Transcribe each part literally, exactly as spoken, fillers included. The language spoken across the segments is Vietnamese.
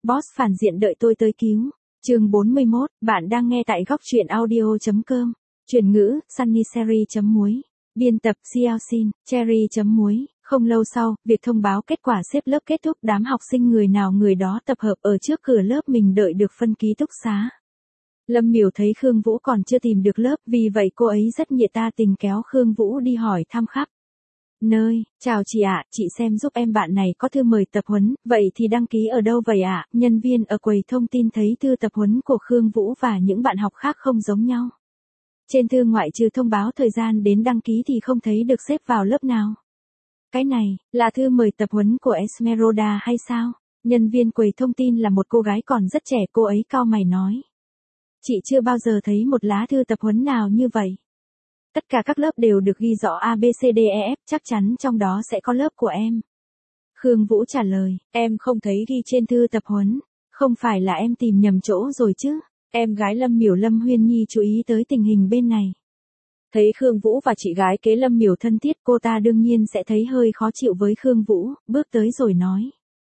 Boss phản diện đợi tôi tới cứu. Chương bốn mươi mốt, bạn đang nghe tại góc truyện audio chấm com. Chuyển ngữ, Sunny Cherry chấm muối. Biên tập, Xiaoxin, Cherry chấm muối. Không lâu sau, việc thông báo kết quả xếp lớp kết thúc, đám học sinh người nào người đó tập hợp ở trước cửa lớp mình đợi được phân ký túc xá. Lâm Miểu thấy Khương Vũ còn chưa tìm được lớp, vì vậy cô ấy rất nhiệt ta tình kéo Khương Vũ đi hỏi thăm khắp nơi. Chào chị ạ, chị xem giúp em bạn này có thư mời tập huấn, vậy thì đăng ký ở đâu vậy ạ? Nhân viên ở quầy thông tin thấy thư tập huấn của Khương Vũ và những bạn học khác không giống nhau. Trên thư ngoại trừ thông báo thời gian đến đăng ký thì không thấy được xếp vào lớp nào. Cái này, là thư mời tập huấn của Esmeralda hay sao? Nhân viên quầy thông tin là một cô gái còn rất trẻ, cô ấy cau mày nói. Chị chưa bao giờ thấy một lá thư tập huấn nào như vậy. Tất cả các lớp đều được ghi rõ A B C D E F, chắc chắn trong đó sẽ có lớp của em. Khương Vũ trả lời, em không thấy ghi trên thư tập huấn, không phải là em tìm nhầm chỗ rồi chứ? Em gái Lâm Miểu Lâm Huyên Nhi chú ý tới tình hình bên này. Thấy Khương Vũ và chị gái kế Lâm Miểu thân thiết, cô ta đương nhiên sẽ thấy hơi khó chịu với Khương Vũ, bước tới rồi nói.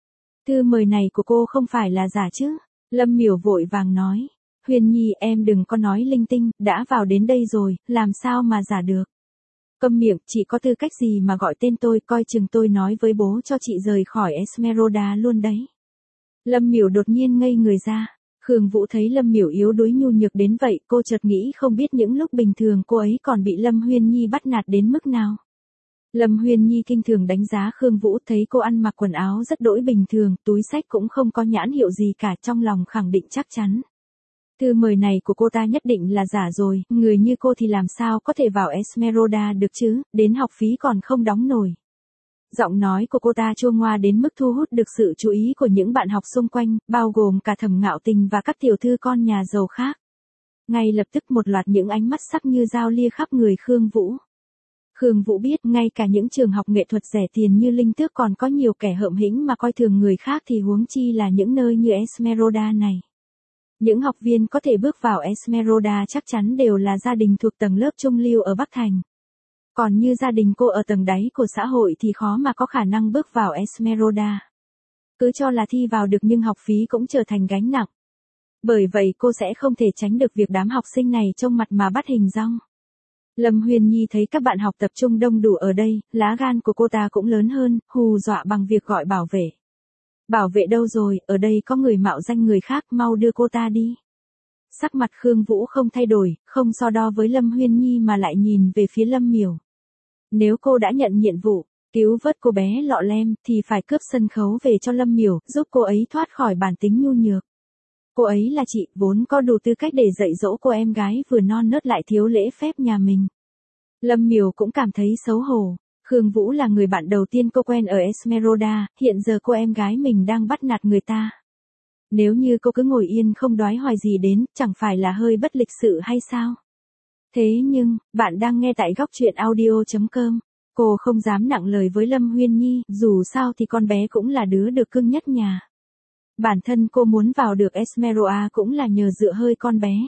Thư mời này của cô không phải là giả chứ? Lâm Miểu vội vàng nói. Huyền Nhi em đừng có nói linh tinh, đã vào đến đây rồi, làm sao mà giả được. Câm miệng, chị có tư cách gì mà gọi tên tôi, coi chừng tôi nói với bố cho chị rời khỏi Esmeralda luôn đấy. Lâm Miểu đột nhiên ngây người ra. Khương Vũ thấy Lâm Miểu yếu đuối nhu nhược đến vậy, cô chợt nghĩ không biết những lúc bình thường cô ấy còn bị Lâm Huyên Nhi bắt nạt đến mức nào. Lâm Huyên Nhi kinh thường đánh giá Khương Vũ, thấy cô ăn mặc quần áo rất đỗi bình thường, túi xách cũng không có nhãn hiệu gì cả, trong lòng khẳng định chắc chắn. Thư mời này của cô ta nhất định là giả rồi, người như cô thì làm sao có thể vào Esmeralda được chứ, đến học phí còn không đóng nổi. Giọng nói của cô ta chua ngoa đến mức thu hút được sự chú ý của những bạn học xung quanh, bao gồm cả Thẩm Ngạo Tình và các tiểu thư con nhà giàu khác. Ngay lập tức một loạt những ánh mắt sắc như dao lia khắp người Khương Vũ. Khương Vũ biết ngay cả những trường học nghệ thuật rẻ tiền như Linh Tước còn có nhiều kẻ hợm hĩnh mà coi thường người khác thì huống chi là những nơi như Esmeralda này. Những học viên có thể bước vào Esmeralda chắc chắn đều là gia đình thuộc tầng lớp trung lưu ở Bắc Thành. Còn như gia đình cô ở tầng đáy của xã hội thì khó mà có khả năng bước vào Esmeralda. Cứ cho là thi vào được nhưng học phí cũng trở thành gánh nặng. Bởi vậy cô sẽ không thể tránh được việc đám học sinh này trông mặt mà bắt hình dong. Lâm Huyền Nhi thấy các bạn học tập trung đông đủ ở đây, lá gan của cô ta cũng lớn hơn, hù dọa bằng việc gọi bảo vệ. Bảo vệ đâu rồi, ở đây có người mạo danh người khác, mau đưa cô ta đi. Sắc mặt Khương Vũ không thay đổi, không so đo với Lâm Huyên Nhi mà lại nhìn về phía Lâm Miểu. Nếu cô đã nhận nhiệm vụ, cứu vớt cô bé lọ lem, thì phải cướp sân khấu về cho Lâm Miểu, giúp cô ấy thoát khỏi bản tính nhu nhược. Cô ấy là chị, vốn có đủ tư cách để dạy dỗ cô em gái vừa non nớt lại thiếu lễ phép nhà mình. Lâm Miểu cũng cảm thấy xấu hổ. Khương Vũ là người bạn đầu tiên cô quen ở Esmeralda, hiện giờ cô em gái mình đang bắt nạt người ta. Nếu như cô cứ ngồi yên không đoái hoài gì đến, chẳng phải là hơi bất lịch sự hay sao? Thế nhưng, bạn đang nghe tại góc truyện audio chấm com. Cô không dám nặng lời với Lâm Huyên Nhi, dù sao thì con bé cũng là đứa được cưng nhất nhà. Bản thân cô muốn vào được Esmeralda cũng là nhờ dựa hơi con bé.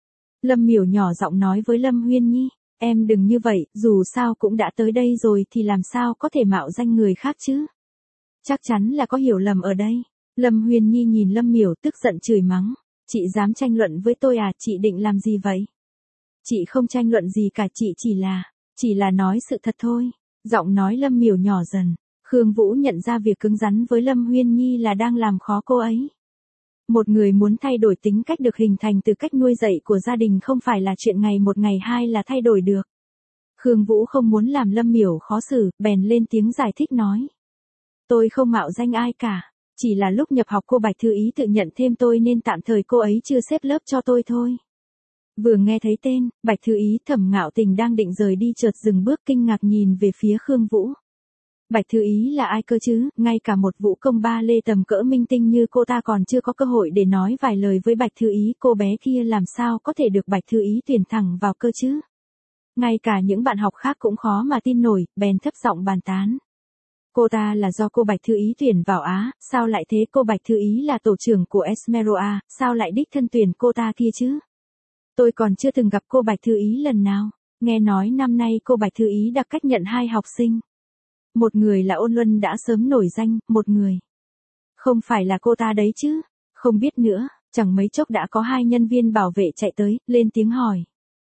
Lâm Miểu nhỏ giọng nói với Lâm Huyên Nhi. Em đừng như vậy, dù sao cũng đã tới đây rồi thì làm sao có thể mạo danh người khác chứ? Chắc chắn là có hiểu lầm ở đây. Lâm Huyền Nhi nhìn Lâm Miểu tức giận chửi mắng. Chị dám tranh luận với tôi à, chị định làm gì vậy? Chị không tranh luận gì cả, chị chỉ là, chỉ là nói sự thật thôi. Giọng nói Lâm Miểu nhỏ dần. Khương Vũ nhận ra việc cứng rắn với Lâm Huyền Nhi là đang làm khó cô ấy. Một người muốn thay đổi tính cách được hình thành từ cách nuôi dạy của gia đình không phải là chuyện ngày một ngày hai là thay đổi được. Khương Vũ không muốn làm Lâm Miểu khó xử, bèn lên tiếng giải thích nói. Tôi không mạo danh ai cả, chỉ là lúc nhập học cô Bạch Thư Ý tự nhận thêm tôi nên tạm thời cô ấy chưa xếp lớp cho tôi thôi. Vừa nghe thấy tên, Bạch Thư Ý, Thẩm Ngạo Tình đang định rời đi chợt dừng bước kinh ngạc nhìn về phía Khương Vũ. Bạch Thư Ý là ai cơ chứ, ngay cả một vũ công ba lê tầm cỡ minh tinh như cô ta còn chưa có cơ hội để nói vài lời với Bạch Thư Ý, cô bé kia làm sao có thể được Bạch Thư Ý tuyển thẳng vào cơ chứ. Ngay cả những bạn học khác cũng khó mà tin nổi, bèn thấp giọng bàn tán. Cô ta là do cô Bạch Thư Ý tuyển vào á, sao lại thế, cô Bạch Thư Ý là tổ trưởng của Esmeralda, sao lại đích thân tuyển cô ta kia chứ. Tôi còn chưa từng gặp cô Bạch Thư Ý lần nào, nghe nói năm nay cô Bạch Thư Ý đặc cách nhận hai học sinh. Một người là Ôn Luân đã sớm nổi danh, một người. Không phải là cô ta đấy chứ. Không biết nữa, chẳng mấy chốc đã có hai nhân viên bảo vệ chạy tới, lên tiếng hỏi.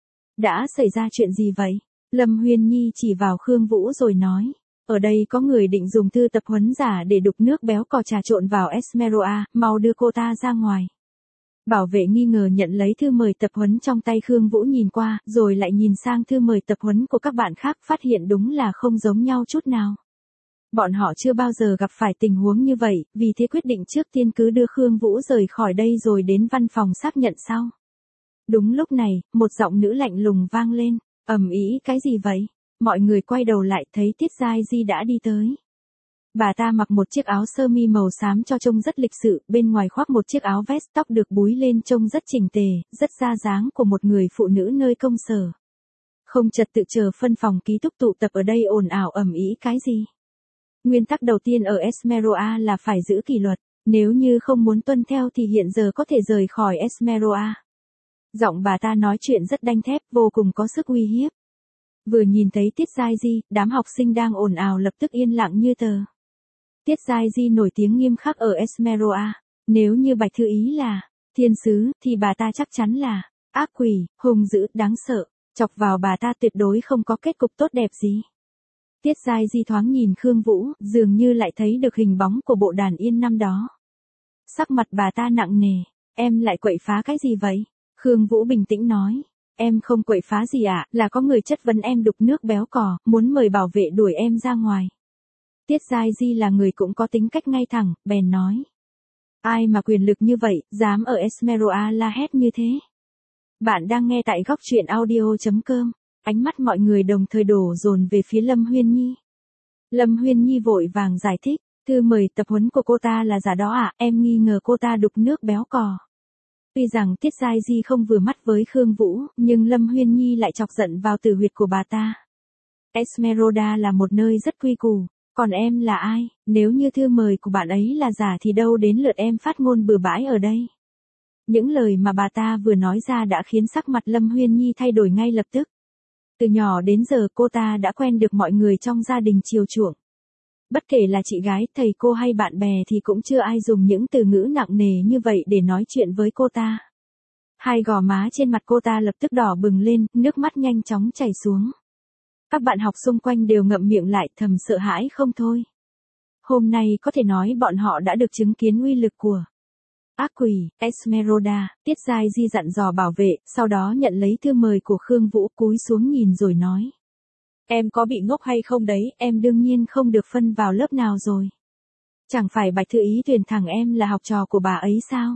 Đã xảy ra chuyện gì vậy? Lâm Huyên Nhi chỉ vào Khương Vũ rồi nói. Ở đây có người định dùng thư tập huấn giả để đục nước béo cò trà trộn vào Esmeralda, mau đưa cô ta ra ngoài. Bảo vệ nghi ngờ nhận lấy thư mời tập huấn trong tay Khương Vũ nhìn qua, rồi lại nhìn sang thư mời tập huấn của các bạn khác, phát hiện đúng là không giống nhau chút nào. Bọn họ chưa bao giờ gặp phải tình huống như vậy, vì thế quyết định trước tiên cứ đưa Khương Vũ rời khỏi đây rồi đến văn phòng xác nhận sau. Đúng lúc này, một giọng nữ lạnh lùng vang lên, ầm ĩ cái gì vậy? Mọi người quay đầu lại thấy Tiết Giai Di đã đi tới. Bà ta mặc một chiếc áo sơ mi màu xám cho trông rất lịch sự, bên ngoài khoác một chiếc áo vest, tóc được búi lên trông rất chỉnh tề, rất ra dáng của một người phụ nữ nơi công sở. Không trật tự chờ phân phòng ký túc tụ tập ở đây ồn ào ầm ĩ cái gì? Nguyên tắc đầu tiên ở Esmeralda là phải giữ kỷ luật, nếu như không muốn tuân theo thì hiện giờ có thể rời khỏi Esmeralda. Giọng bà ta nói chuyện rất đanh thép, vô cùng có sức uy hiếp. Vừa nhìn thấy Tiết Giai Di, đám học sinh đang ồn ào lập tức yên lặng như tờ. Tiết Giai Di nổi tiếng nghiêm khắc ở Esmeralda, nếu như Bạch Thư Ý là thiên sứ thì bà ta chắc chắn là ác quỷ, hung dữ, đáng sợ, chọc vào bà ta tuyệt đối không có kết cục tốt đẹp gì. Tiết Giai Di thoáng nhìn Khương Vũ, dường như lại thấy được hình bóng của bộ đàn yên năm đó. Sắc mặt bà ta nặng nề, em lại quậy phá cái gì vậy? Khương Vũ bình tĩnh nói, em không quậy phá gì ạ, à, là có người chất vấn em đục nước béo cò, muốn mời bảo vệ đuổi em ra ngoài. Tiết Giai Di là người cũng có tính cách ngay thẳng, bèn nói. Ai mà quyền lực như vậy, dám ở Esmeralda la hét như thế? Bạn đang nghe tại góc truyện audio chấm com. Ánh mắt mọi người đồng thời đổ dồn về phía Lâm Huyên Nhi. Lâm Huyên Nhi vội vàng giải thích, thư mời tập huấn của cô ta là giả đó ạ, à, em nghi ngờ cô ta đục nước béo cò. Tuy rằng Tiết Giai Di không vừa mắt với Khương Vũ, nhưng Lâm Huyên Nhi lại chọc giận vào tử huyệt của bà ta. Esmeralda là một nơi rất quy củ, còn em là ai, nếu như thư mời của bạn ấy là giả thì đâu đến lượt em phát ngôn bừa bãi ở đây. Những lời mà bà ta vừa nói ra đã khiến sắc mặt Lâm Huyên Nhi thay đổi ngay lập tức. Từ nhỏ đến giờ cô ta đã quen được mọi người trong gia đình chiều chuộng. Bất kể là chị gái, thầy cô hay bạn bè thì cũng chưa ai dùng những từ ngữ nặng nề như vậy để nói chuyện với cô ta. Hai gò má trên mặt cô ta lập tức đỏ bừng lên, nước mắt nhanh chóng chảy xuống. Các bạn học xung quanh đều ngậm miệng lại, thầm sợ hãi không thôi. Hôm nay có thể nói bọn họ đã được chứng kiến uy lực của ác quỷ, Esmeralda. Tiết Giai Di dặn dò bảo vệ, sau đó nhận lấy thư mời của Khương Vũ, cúi xuống nhìn rồi nói. Em có bị ngốc hay không đấy, em đương nhiên không được phân vào lớp nào rồi. Chẳng phải Bạch Thư Ý tuyển thẳng em là học trò của bà ấy sao?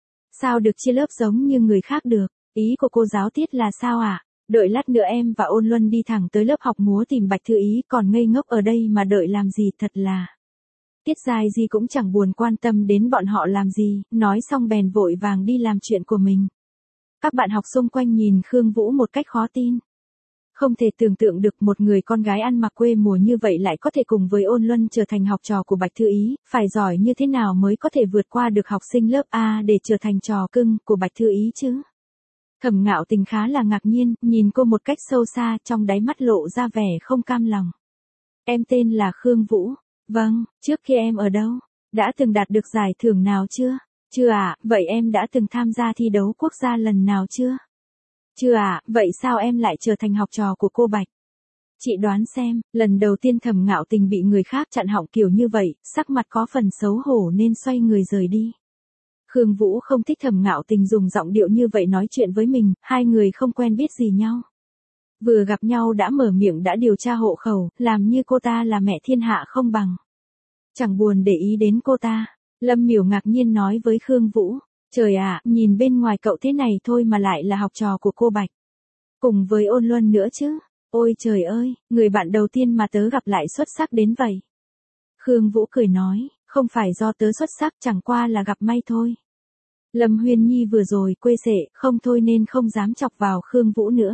Sao được chia lớp giống như người khác được, ý của cô giáo Tiết là sao ạ? À? Đợi lát nữa em và Ôn Luân đi thẳng tới lớp học múa tìm Bạch Thư Ý, còn ngây ngốc ở đây mà đợi làm gì, thật là... Tiết Giai Di cũng chẳng buồn quan tâm đến bọn họ làm gì, nói xong bèn vội vàng đi làm chuyện của mình. Các bạn học xung quanh nhìn Khương Vũ một cách khó tin. Không thể tưởng tượng được một người con gái ăn mặc quê mùa như vậy lại có thể cùng với Ôn Luân trở thành học trò của Bạch Thư Ý, phải giỏi như thế nào mới có thể vượt qua được học sinh lớp A để trở thành trò cưng của Bạch Thư Ý chứ? Thẩm Ngạo Tình khá là ngạc nhiên, nhìn cô một cách sâu xa, trong đáy mắt lộ ra vẻ không cam lòng. Em tên là Khương Vũ. Vâng, trước kia em ở đâu? Đã từng đạt được giải thưởng nào chưa? Chưa ạ, à, vậy em đã từng tham gia thi đấu quốc gia lần nào chưa? Chưa ạ, à, vậy sao em lại trở thành học trò của cô Bạch? Chị đoán xem, lần đầu tiên Thẩm Ngạo Tình bị người khác chặn họng kiểu như vậy, sắc mặt có phần xấu hổ nên xoay người rời đi. Khương Vũ không thích Thẩm Ngạo Tình dùng giọng điệu như vậy nói chuyện với mình, hai người không quen biết gì nhau. Vừa gặp nhau đã mở miệng đã điều tra hộ khẩu, làm như cô ta là mẹ thiên hạ không bằng. Chẳng buồn để ý đến cô ta, Lâm Miểu ngạc nhiên nói với Khương Vũ, trời ạ, nhìn bên ngoài cậu thế này thôi mà lại là học trò của cô Bạch. Cùng với Ôn Luân nữa chứ, ôi trời ơi, người bạn đầu tiên mà tớ gặp lại xuất sắc đến vậy. Khương Vũ cười nói, không phải do tớ xuất sắc, chẳng qua là gặp may thôi. Lâm Huyên Nhi vừa rồi quê sệ, không thôi nên không dám chọc vào Khương Vũ nữa.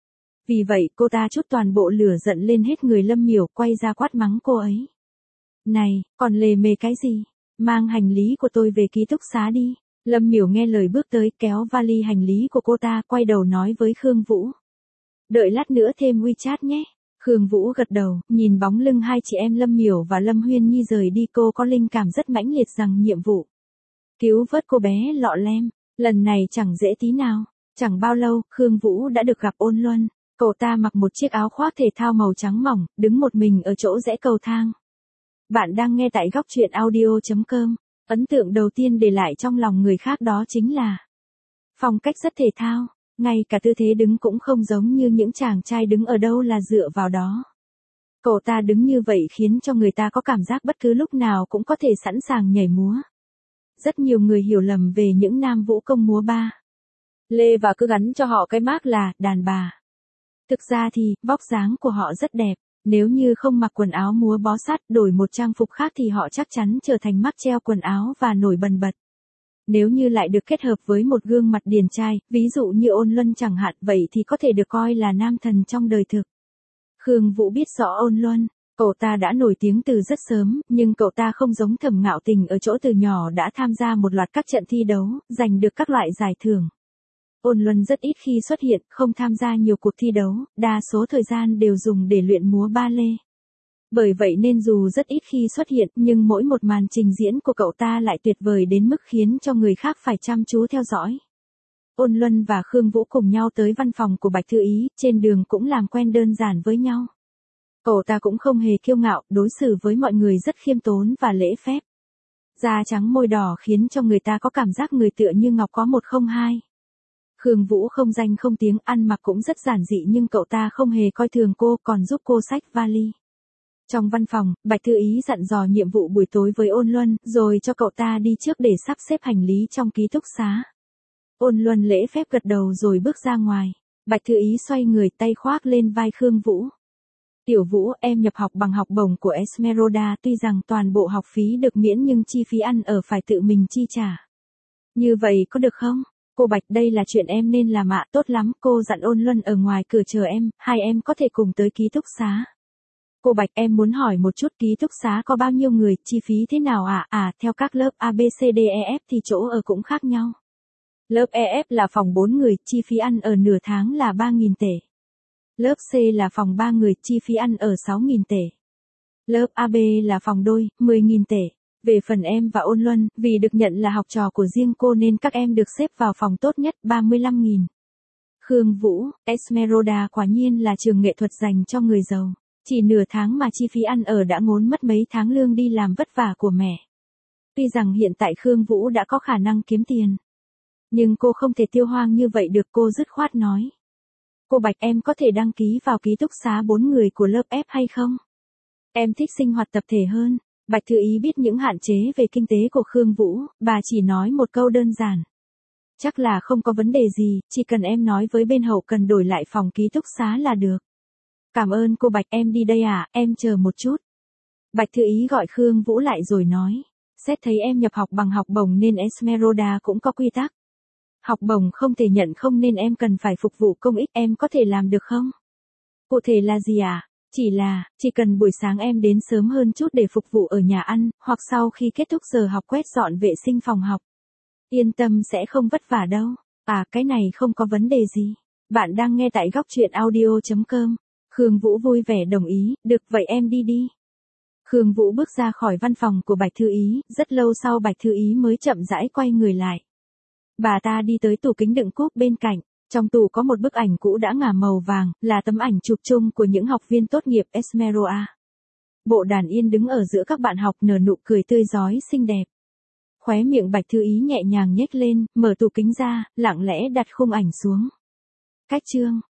Vì vậy cô ta trút toàn bộ lửa giận lên hết người Lâm Miểu, quay ra quát mắng cô ấy. Này, còn lề mề cái gì? Mang hành lý của tôi về ký túc xá đi. Lâm Miểu nghe lời bước tới, kéo vali hành lý của cô ta, quay đầu nói với Khương Vũ. Đợi lát nữa thêm WeChat nhé. Khương Vũ gật đầu, nhìn bóng lưng hai chị em Lâm Miểu và Lâm Huyên Nhi rời đi, cô có linh cảm rất mãnh liệt rằng nhiệm vụ cứu vớt cô bé lọ lem. Lần này chẳng dễ tí nào. Chẳng bao lâu, Khương Vũ đã được gặp Ôn Luân. Cậu ta mặc một chiếc áo khoác thể thao màu trắng mỏng, đứng một mình ở chỗ rẽ cầu thang. Bạn đang nghe tại góc truyện audio.com. Ấn tượng đầu tiên để lại trong lòng người khác đó chính là phong cách rất thể thao, ngay cả tư thế đứng cũng không giống như những chàng trai đứng ở đâu là dựa vào đó. Cậu ta đứng như vậy khiến cho người ta có cảm giác bất cứ lúc nào cũng có thể sẵn sàng nhảy múa. Rất nhiều người hiểu lầm về những nam vũ công múa ba lê và cứ gắn cho họ cái mác là đàn bà. Thực ra thì, vóc dáng của họ rất đẹp. Nếu như không mặc quần áo múa bó sát, đổi một trang phục khác thì họ chắc chắn trở thành mắc treo quần áo và nổi bần bật. Nếu như lại được kết hợp với một gương mặt điển trai, ví dụ như Ôn Luân chẳng hạn, vậy thì có thể được coi là nam thần trong đời thực. Khương Vũ biết rõ Ôn Luân, cậu ta đã nổi tiếng từ rất sớm, nhưng cậu ta không giống Thẩm Ngạo Tình ở chỗ từ nhỏ đã tham gia một loạt các trận thi đấu, giành được các loại giải thưởng. Ôn Luân rất ít khi xuất hiện, không tham gia nhiều cuộc thi đấu, đa số thời gian đều dùng để luyện múa ba lê. Bởi vậy nên dù rất ít khi xuất hiện, nhưng mỗi một màn trình diễn của cậu ta lại tuyệt vời đến mức khiến cho người khác phải chăm chú theo dõi. Ôn Luân và Khương Vũ cùng nhau tới văn phòng của Bạch Thư Ý, trên đường cũng làm quen đơn giản với nhau. Cậu ta cũng không hề kiêu ngạo, đối xử với mọi người rất khiêm tốn và lễ phép. Da trắng môi đỏ khiến cho người ta có cảm giác người tựa như ngọc có một không hai. Khương Vũ không danh không tiếng, ăn mặc cũng rất giản dị nhưng cậu ta không hề coi thường cô, còn giúp cô xách vali. Trong văn phòng, Bạch Thư Ý dặn dò nhiệm vụ buổi tối với Ôn Luân, rồi cho cậu ta đi trước để sắp xếp hành lý trong ký túc xá. Ôn Luân lễ phép gật đầu rồi bước ra ngoài. Bạch Thư Ý xoay người, tay khoác lên vai Khương Vũ. Tiểu Vũ, em nhập học bằng học bổng của Esmeralda, tuy rằng toàn bộ học phí được miễn nhưng chi phí ăn ở phải tự mình chi trả. Như vậy có được không? Cô Bạch, đây là chuyện em nên làm ạ. Tốt lắm, cô dặn Ôn Luân ở ngoài cửa chờ em, hai em có thể cùng tới ký túc xá. Cô Bạch, em muốn hỏi một chút, ký túc xá có bao nhiêu người, chi phí thế nào ạ? À? à, theo các lớp A B C D E F thì chỗ ở cũng khác nhau. Lớp E F là phòng bốn người, chi phí ăn ở nửa tháng là ba nghìn tệ. Lớp C là phòng ba người, chi phí ăn ở sáu nghìn tệ. Lớp A B là phòng đôi, mười nghìn tệ. Về phần em và Ôn Luân, vì được nhận là học trò của riêng cô nên các em được xếp vào phòng tốt nhất, ba mươi lăm nghìn. Khương Vũ, Esmeralda quả nhiên là trường nghệ thuật dành cho người giàu. Chỉ nửa tháng mà chi phí ăn ở đã ngốn mất mấy tháng lương đi làm vất vả của mẹ. Tuy rằng hiện tại Khương Vũ đã có khả năng kiếm tiền, nhưng cô không thể tiêu hoang như vậy được, cô dứt khoát nói. Cô Bạch, em có thể đăng ký vào ký túc xá bốn người của lớp F hay không? Em thích sinh hoạt tập thể hơn. Bạch Thư Ý biết những hạn chế về kinh tế của Khương Vũ, bà chỉ nói một câu đơn giản. Chắc là không có vấn đề gì, chỉ cần em nói với bên hậu cần đổi lại phòng ký túc xá là được. Cảm ơn cô Bạch, em đi đây à, em chờ một chút. Bạch Thư Ý gọi Khương Vũ lại rồi nói. Xét thấy em nhập học bằng học bổng nên Esmeralda cũng có quy tắc. Học bổng không thể nhận không nên em cần phải phục vụ công ích, em có thể làm được không? Cụ thể là gì à? Chỉ là, chỉ cần buổi sáng em đến sớm hơn chút để phục vụ ở nhà ăn, hoặc sau khi kết thúc giờ học quét dọn vệ sinh phòng học. Yên tâm, sẽ không vất vả đâu. À, cái này không có vấn đề gì. Bạn đang nghe tại góc truyện audio.com. Khương Vũ vui vẻ đồng ý, được vậy em đi đi. Khương Vũ bước ra khỏi văn phòng của Bạch Thư Ý, rất lâu sau Bạch Thư Ý mới chậm rãi quay người lại. Bà ta đi tới tủ kính đựng cúp bên cạnh. Trong tủ có một bức ảnh cũ đã ngả màu vàng, là tấm ảnh chụp chung của những học viên tốt nghiệp Esmeralda. Bộ Đàn Yên đứng ở giữa các bạn học nở nụ cười tươi rói xinh đẹp. Khóe miệng Bạch Thư Ý nhẹ nhàng nhếch lên, mở tủ kính ra, lặng lẽ đặt khung ảnh xuống. Cách chương